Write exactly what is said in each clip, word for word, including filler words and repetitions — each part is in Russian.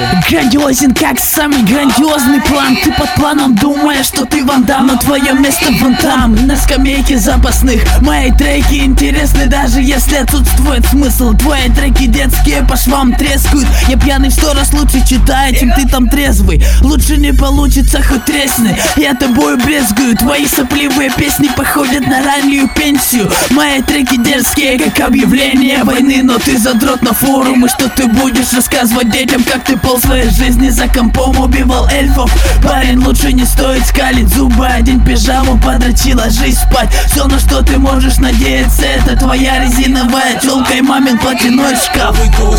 Грандиозен, как самый грандиозный план. Ты под планом думаешь, что ты Ван Дам, но твое место вон там, на скамейке запасных. Мои треки интересны, даже если отсутствует смысл. Твои треки детские по швам трескают. Я пьяный в сто раз лучше читаю, чем ты там трезвый. Лучше не получится, хоть тресни. Я тобою брезгую, твои сопливые песни походят на раннюю пенсию. Мои треки дерзкие, как объявление войны. Но ты задрот на форумы, что ты будешь рассказывать детям, как ты пол своей жизни за компом убивал эльфов. Парень, лучше не стоит скалить зубы. Один пижаму подрочи, ложись спать. Все, на что ты можешь надеяться, это твоя резиновая тёлка и мамин платяной шкаф.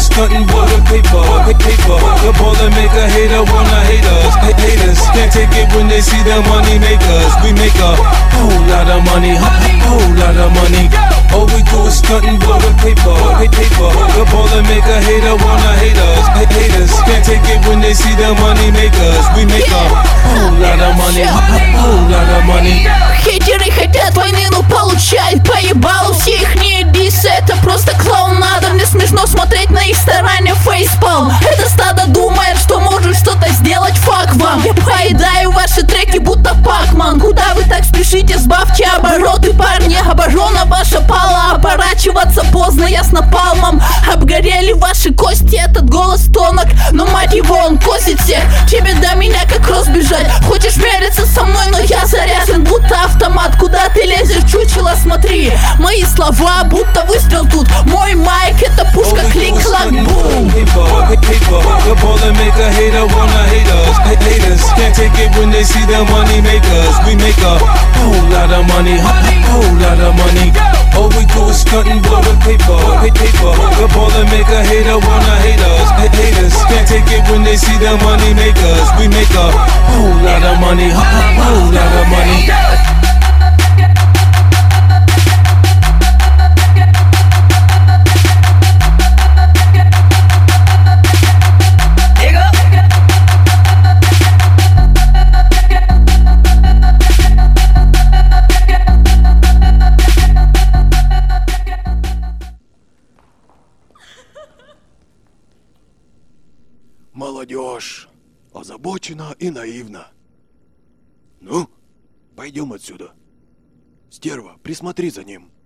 All we do is stunt and blow the paper, paper. The ball and make a hater wanna hate us. Haters can't take it when they see the money makers. We make a whole lot of money, whole lot of money. Хейтеры хотят войны, но получать поебало. Все ихние дисы, это просто клоунада. Мне смешно смотреть на их старания, фейспалм. Это стадо думает, что может что-то сделать, фак вам. Я поедаю ваши треки, будто Пакман. Куда вы так спешите, сбавьте обороты, парни. Обожжена ваша пала, оборачиваться поздно, я с напалмом. Обгорели ваши кости, этот голос тонок, но мать его, он косит всех. Тебе до меня как разбежать. Хочешь мериться со мной, но я заряжен, будто автомат. Куда ты лезешь, чучело, смотри. Мои слова, будто выстрел тут. Мой майк, это пушка, клик-клак, бум. The ball and make a hater wanna hate us. Haters can't take it when they see the money makers. We make a whole lot of money, whole lot of money. All we do is stunt and blow the paper, paper. The ball and make a hater wanna hate us. Haters can't take it when they see the money makers. We make a whole lot of money, whole lot of money. Молодежь озабочена и наивна. Ну, пойдем отсюда. Стерва, присмотри за ним.